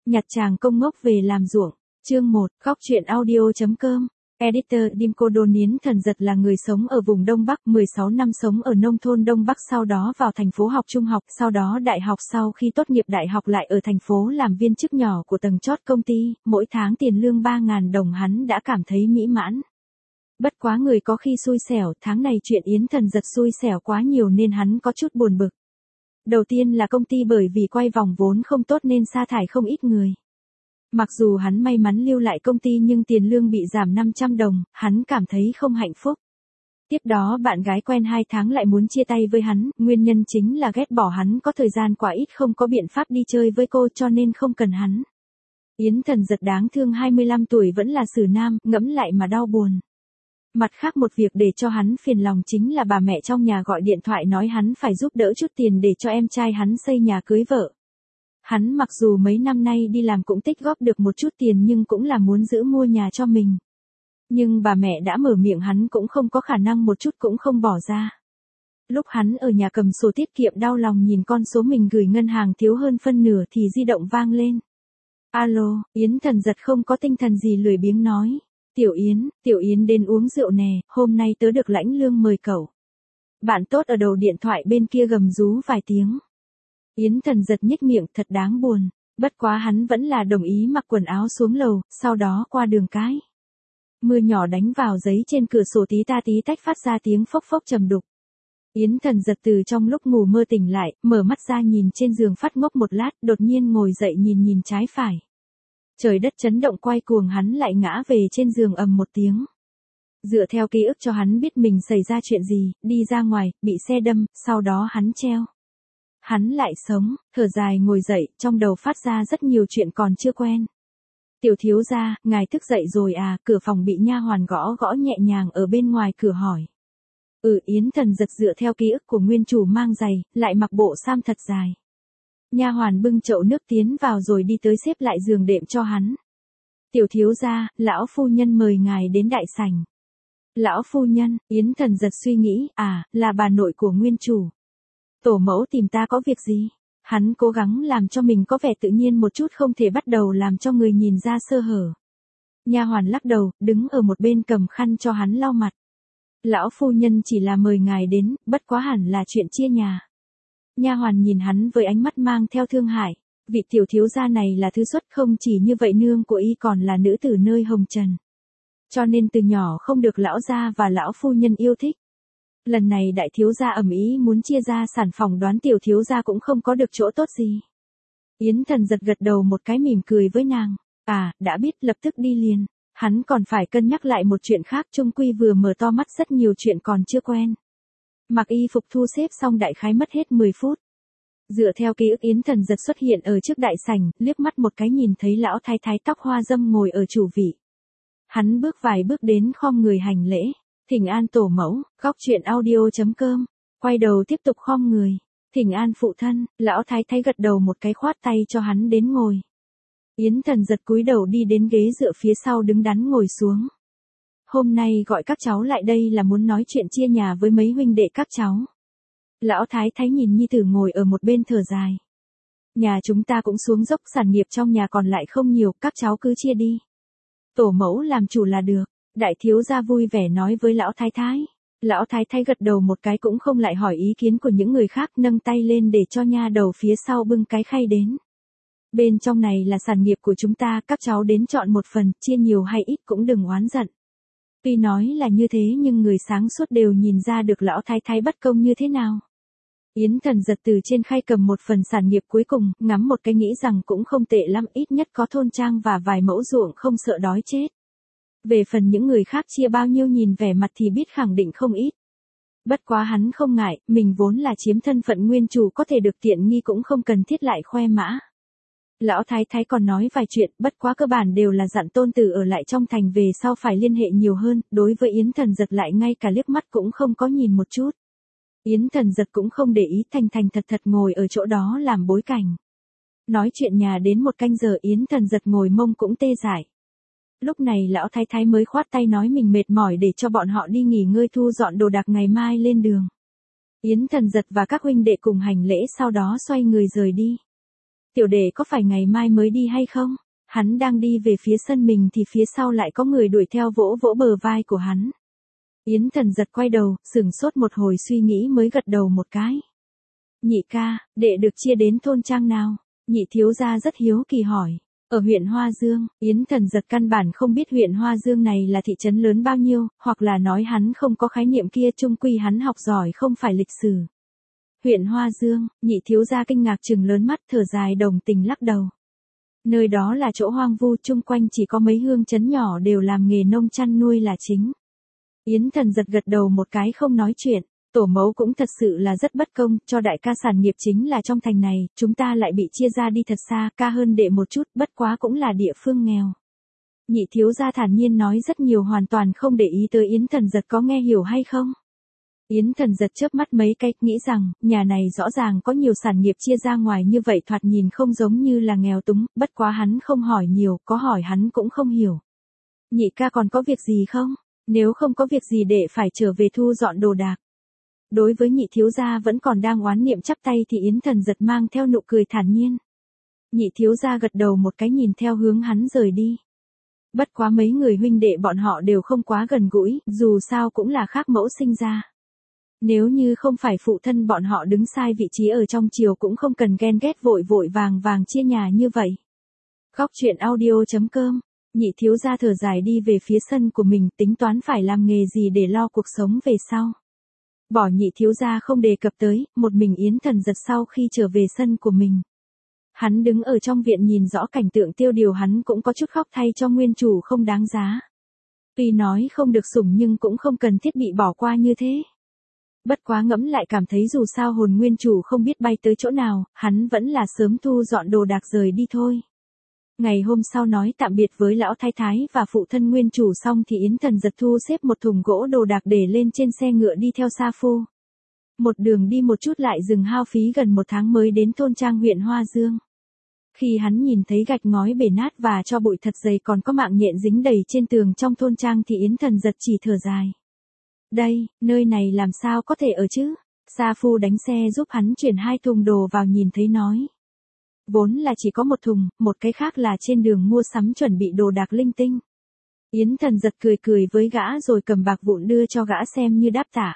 Nhặt chàng công ngốc về làm ruộng. Chương 1, Góc truyện audio.com. Editor Dimco Đồn Yến Thần Giật là người sống ở vùng Đông Bắc, 16 năm sống ở nông thôn Đông Bắc, sau đó vào thành phố học trung học, sau đó đại học. Sau khi tốt nghiệp đại học lại ở thành phố làm viên chức nhỏ của tầng chót công ty, mỗi tháng tiền lương 3.000 đồng hắn đã cảm thấy mỹ mãn. Bất quá người có khi xui xẻo, tháng này chuyện Yến Thần Giật xui xẻo quá nhiều nên hắn có chút buồn bực. Đầu tiên là công ty bởi vì quay vòng vốn không tốt nên sa thải không ít người. Mặc dù hắn may mắn lưu lại công ty nhưng tiền lương bị giảm 500 đồng, hắn cảm thấy không hạnh phúc. Tiếp đó bạn gái quen 2 tháng lại muốn chia tay với hắn, nguyên nhân chính là ghét bỏ hắn có thời gian quá ít không có biện pháp đi chơi với cô cho nên không cần hắn. Yến Thần Giật đáng thương 25 tuổi vẫn là xử nam, ngẫm lại mà đau buồn. Mặt khác một việc để cho hắn phiền lòng chính là bà mẹ trong nhà gọi điện thoại nói hắn phải giúp đỡ chút tiền để cho em trai hắn xây nhà cưới vợ. Hắn mặc dù mấy năm nay đi làm cũng tích góp được một chút tiền nhưng cũng là muốn giữ mua nhà cho mình. Nhưng bà mẹ đã mở miệng hắn cũng không có khả năng một chút cũng không bỏ ra. Lúc hắn ở nhà cầm sổ tiết kiệm đau lòng nhìn con số mình gửi ngân hàng thiếu hơn phân nửa thì di động vang lên. Alo, Yến Thần Giật không có tinh thần gì lười biếng nói. Tiểu Yến đến uống rượu nè, hôm nay tớ được lãnh lương mời cậu. Bạn tốt ở đầu điện thoại bên kia gầm rú vài tiếng. Yến Thần Giật nhếch miệng thật đáng buồn, bất quá hắn vẫn là đồng ý mặc quần áo xuống lầu, sau đó qua đường cái. Mưa nhỏ đánh vào giấy trên cửa sổ tí ta tí tách phát ra tiếng phốc phốc trầm đục. Yến Thần Giật từ trong lúc ngủ mơ tỉnh lại, mở mắt ra nhìn trên giường phát ngốc một lát, đột nhiên ngồi dậy nhìn trái phải. Trời đất chấn động quay cuồng hắn lại ngã về trên giường ầm một tiếng. Dựa theo ký ức cho hắn biết mình xảy ra chuyện gì, đi ra ngoài, bị xe đâm, sau đó hắn treo. Hắn lại sống, thở dài ngồi dậy, trong đầu phát ra rất nhiều chuyện còn chưa quen. Tiểu thiếu gia, ngài thức dậy rồi à? Cửa phòng bị nha hoàn gõ gõ nhẹ nhàng ở bên ngoài cửa hỏi. Yến Thần Giật dựa theo ký ức của nguyên chủ mang giày, lại mặc bộ sam thật dài. Nha hoàn bưng chậu nước tiến vào rồi đi tới xếp lại giường đệm cho hắn. Tiểu thiếu gia, lão phu nhân mời ngài đến đại sảnh. Lão phu nhân, Yến Thần Giật suy nghĩ, là bà nội của nguyên chủ. Tổ mẫu tìm ta có việc gì? Hắn cố gắng làm cho mình có vẻ tự nhiên một chút không thể bắt đầu làm cho người nhìn ra sơ hở. Nha hoàn lắc đầu, đứng ở một bên cầm khăn cho hắn lau mặt. Lão phu nhân chỉ là mời ngài đến, bất quá hẳn là chuyện chia nhà. Nha hoàn nhìn hắn với ánh mắt mang theo thương hại. Vị tiểu thiếu gia này là thứ xuất không chỉ như vậy nương của y còn là nữ tử nơi hồng trần. Cho nên từ nhỏ không được lão gia và lão phu nhân yêu thích. Lần này đại thiếu gia ầm ĩ muốn chia gia sản, phỏng đoán tiểu thiếu gia cũng không có được chỗ tốt gì. Yến Thần Giật gật đầu một cái mỉm cười với nàng. Đã biết, lập tức đi liền. Hắn còn phải cân nhắc lại một chuyện khác, chung quy vừa mở to mắt rất nhiều chuyện còn chưa quen. Mặc y phục thu xếp xong đại khái mất hết 10 phút. Dựa theo ký ức Yến Thần Giật xuất hiện ở trước đại sảnh, liếc mắt một cái nhìn thấy lão thái thái tóc hoa dâm ngồi ở chủ vị. Hắn bước vài bước đến khom người hành lễ. Thỉnh an tổ mẫu, Góc truyện audio.com. Quay đầu tiếp tục khom người. Thỉnh an phụ thân, lão thái thái gật đầu một cái khoát tay cho hắn đến ngồi. Yến Thần Giật cúi đầu đi đến ghế dựa phía sau đứng đắn ngồi xuống. Hôm nay gọi các cháu lại đây là muốn nói chuyện chia nhà với mấy huynh đệ các cháu. Lão thái thái nhìn nhi tử ngồi ở một bên thở dài. Nhà chúng ta cũng xuống dốc, sản nghiệp trong nhà còn lại không nhiều, các cháu cứ chia đi. Tổ mẫu làm chủ là được. Đại thiếu gia vui vẻ nói với lão thái thái. Lão thái thái gật đầu một cái cũng không lại hỏi ý kiến của những người khác, nâng tay lên để cho nha đầu phía sau bưng cái khay đến. Bên trong này là sản nghiệp của chúng ta, các cháu đến chọn một phần, chia nhiều hay ít cũng đừng oán giận. Tuy nói là như thế nhưng người sáng suốt đều nhìn ra được lão thái thái bất công như thế nào. Yến Thần Giật từ trên khay cầm một phần sản nghiệp cuối cùng, ngắm một cái nghĩ rằng cũng không tệ lắm, ít nhất có thôn trang và vài mẫu ruộng không sợ đói chết. Về phần những người khác chia bao nhiêu nhìn vẻ mặt thì biết khẳng định không ít. Bất quá hắn không ngại, mình vốn là chiếm thân phận nguyên chủ có thể được tiện nghi cũng không cần thiết lại khoe mã. Lão thái thái còn nói vài chuyện, bất quá cơ bản đều là dặn tôn tử ở lại trong thành về sau phải liên hệ nhiều hơn, đối với Yến Thần Giật lại ngay cả liếc mắt cũng không có nhìn một chút. Yến Thần Giật cũng không để ý, thành thật ngồi ở chỗ đó làm bối cảnh. Nói chuyện nhà đến 1 canh giờ Yến Thần Giật ngồi mông cũng tê dại. Lúc này lão thái thái mới khoát tay nói mình mệt mỏi để cho bọn họ đi nghỉ ngơi thu dọn đồ đạc ngày mai lên đường. Yến Thần Giật và các huynh đệ cùng hành lễ sau đó xoay người rời đi. tiểu đệ có phải ngày mai mới đi hay không? Hắn đang đi về phía sân mình thì phía sau lại có người đuổi theo vỗ vỗ bờ vai của hắn. Yến Thần giật quay đầu, sửng sốt một hồi suy nghĩ mới gật đầu một cái. Nhị ca, đệ được chia đến thôn trang nào? Nhị thiếu gia rất hiếu kỳ hỏi. Ở huyện Hoa Dương, Yến Thần giật căn bản không biết huyện Hoa Dương này là thị trấn lớn bao nhiêu, hoặc là nói hắn không có khái niệm kia, chung quy hắn học giỏi không phải lịch sử. Huyện Hoa Dương, nhị thiếu gia kinh ngạc trừng lớn mắt, thở dài đồng tình lắc đầu. Nơi đó là chỗ hoang vu, chung quanh chỉ có mấy hương trấn nhỏ đều làm nghề nông chăn nuôi là chính. Yến Thần giật gật đầu một cái không nói chuyện. Tổ mẫu cũng thật sự là rất bất công, cho đại ca sản nghiệp chính là trong thành này, chúng ta lại bị chia ra đi thật xa, ca hơn đệ một chút, bất quá cũng là địa phương nghèo. Nhị thiếu gia thản nhiên nói rất nhiều, hoàn toàn không để ý tới Yến Thần giật có nghe hiểu hay không. Yến Thần giật chớp mắt mấy cái, nghĩ rằng, nhà này rõ ràng có nhiều sản nghiệp chia ra ngoài như vậy, thoạt nhìn không giống như là nghèo túng, bất quá hắn không hỏi nhiều, có hỏi hắn cũng không hiểu. Nhị ca còn có việc gì không? Nếu không có việc gì đệ phải trở về thu dọn đồ đạc. Đối với nhị thiếu gia vẫn còn đang oán niệm chắp tay thì Yến Thần giật mang theo nụ cười thản nhiên. Nhị thiếu gia gật đầu một cái nhìn theo hướng hắn rời đi. Bất quá mấy người huynh đệ bọn họ đều không quá gần gũi, dù sao cũng là khác mẫu sinh ra. Nếu như không phải phụ thân bọn họ đứng sai vị trí ở trong triều cũng không cần ghen ghét vội vội vàng vàng chia nhà như vậy. Góc truyện audio.com, nhị thiếu gia thở dài đi về phía sân của mình, tính toán phải làm nghề gì để lo cuộc sống về sau. Bỏ nhị thiếu gia không đề cập tới, một mình Yến Thần giật sau khi trở về sân của mình. Hắn đứng ở trong viện nhìn rõ cảnh tượng tiêu điều, hắn cũng có chút khóc thay cho nguyên chủ không đáng giá. Tuy nói không được sủng nhưng cũng không cần thiết bị bỏ qua như thế. Bất quá ngẫm lại cảm thấy dù sao hồn nguyên chủ không biết bay tới chỗ nào, hắn vẫn là sớm thu dọn đồ đạc rời đi thôi. Ngày hôm sau nói tạm biệt với lão thái thái và phụ thân nguyên chủ xong thì Yến Thần giật thu xếp một thùng gỗ đồ đạc để lên trên xe ngựa đi theo Sa Phu. Một đường đi một chút lại dừng hao phí gần một tháng mới đến thôn trang huyện Hoa Dương. Khi hắn nhìn thấy gạch ngói bể nát và cho bụi thật dày còn có mạng nhện dính đầy trên tường trong thôn trang thì Yến Thần giật chỉ thở dài. Đây, nơi này làm sao có thể ở chứ? Sa Phu đánh xe giúp hắn chuyển 2 thùng đồ vào nhìn thấy nói. Vốn là chỉ có một thùng, một cái khác là trên đường mua sắm chuẩn bị đồ đạc linh tinh. Yến Thần giật cười cười với gã rồi cầm bạc vụn đưa cho gã xem như đáp tạ.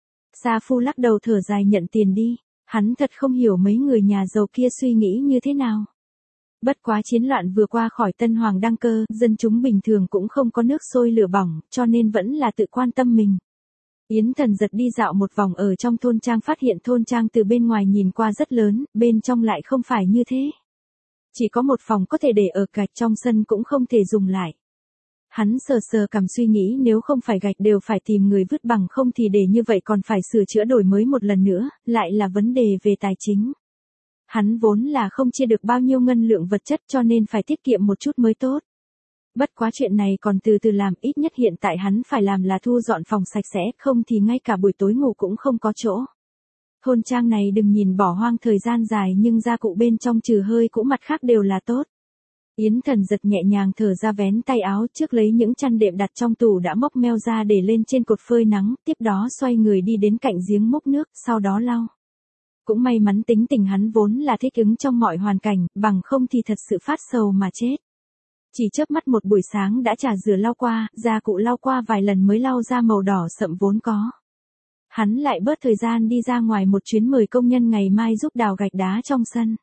Sa Phu lắc đầu thở dài nhận tiền đi, hắn thật không hiểu mấy người nhà giàu kia suy nghĩ như thế nào. Bất quá chiến loạn vừa qua khỏi Tân Hoàng đăng cơ, dân chúng bình thường cũng không có nước sôi lửa bỏng, cho nên vẫn là tự quan tâm mình. Yến Thần giật đi dạo một vòng ở trong thôn trang, phát hiện thôn trang từ bên ngoài nhìn qua rất lớn, bên trong lại không phải như thế. Chỉ có một phòng có thể để ở, gạch trong sân cũng không thể dùng lại. Hắn sờ sờ cằm suy nghĩ nếu không phải gạch đều phải tìm người vứt, bằng không thì để như vậy còn phải sửa chữa đổi mới một lần nữa, lại là vấn đề về tài chính. Hắn vốn là không chia được bao nhiêu ngân lượng vật chất cho nên phải tiết kiệm một chút mới tốt. Bất quá chuyện này còn từ từ làm, ít nhất hiện tại hắn phải làm là thu dọn phòng sạch sẽ, không thì ngay cả buổi tối ngủ cũng không có chỗ. Thôn trang này đừng nhìn bỏ hoang thời gian dài nhưng gia cụ bên trong trừ hơi cũ mặt khác đều là tốt. Yến Thần giật nhẹ nhàng thở ra, vén tay áo trước lấy những chăn đệm đặt trong tủ đã mốc meo ra để lên trên cột phơi nắng, tiếp đó xoay người đi đến cạnh giếng múc nước, sau đó lau. Cũng may mắn tính tình hắn vốn là thích ứng trong mọi hoàn cảnh, bằng không thì thật sự phát sầu mà chết. Chỉ chớp mắt một buổi sáng đã chà rửa lau qua, gia cụ lau qua vài lần mới lau ra màu đỏ sậm vốn có. Hắn lại bớt thời gian đi ra ngoài một chuyến mời công nhân ngày mai giúp đào gạch đá trong sân.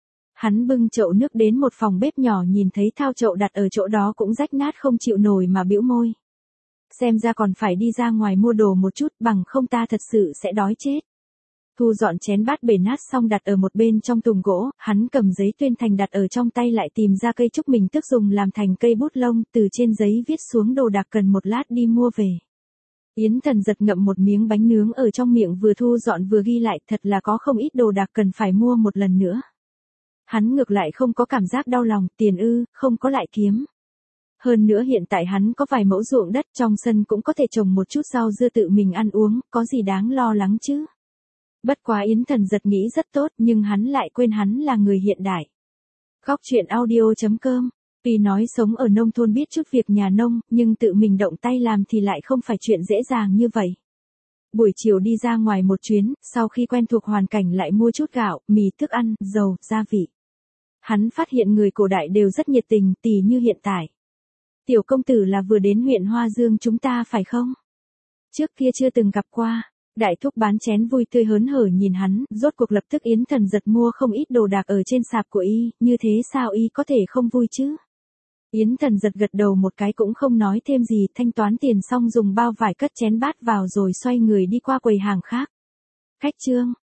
Hắn bưng chậu nước đến một phòng bếp nhỏ, nhìn thấy thao chậu đặt ở chỗ đó cũng rách nát không chịu nổi mà bĩu môi. Xem ra còn phải đi ra ngoài mua đồ một chút, bằng không ta thật sự sẽ đói chết. Thu dọn chén bát bể nát xong đặt ở một bên trong thùng gỗ, hắn cầm giấy tuyên thành đặt ở trong tay, lại tìm ra cây trúc mình tức dùng làm thành cây bút lông, từ trên giấy viết xuống đồ đạc cần một lát đi mua về. Yến Thần giật ngậm một miếng bánh nướng ở trong miệng, vừa thu dọn vừa ghi lại, thật là có không ít đồ đạc cần phải mua một lần nữa. Hắn ngược lại không có cảm giác đau lòng, tiền không có lại kiếm. Hơn nữa hiện tại hắn có vài mẫu ruộng đất, trong sân cũng có thể trồng một chút rau dưa tự mình ăn uống, có gì đáng lo lắng chứ. Bất quá Yến Thần giật nghĩ rất tốt nhưng hắn lại quên hắn là người hiện đại. Góc truyện audio.com, tuy nói sống ở nông thôn biết chút việc nhà nông, nhưng tự mình động tay làm thì lại không phải chuyện dễ dàng như vậy. Buổi chiều đi ra ngoài một chuyến, sau khi quen thuộc hoàn cảnh lại mua chút gạo, mì, thức ăn, dầu, gia vị. Hắn phát hiện người cổ đại đều rất nhiệt tình, tỉ như hiện tại. Tiểu công tử là vừa đến huyện Hoa Dương chúng ta phải không? Trước kia chưa từng gặp qua. Đại thúc bán chén vui tươi hớn hở nhìn hắn, rốt cuộc lập tức Yến Thần Giật mua không ít đồ đạc ở trên sạp của y, như thế sao y có thể không vui chứ? Yến Thần Giật gật đầu một cái cũng không nói thêm gì, thanh toán tiền xong dùng bao vải cất chén bát vào rồi xoay người đi qua quầy hàng khác. Khách Trương,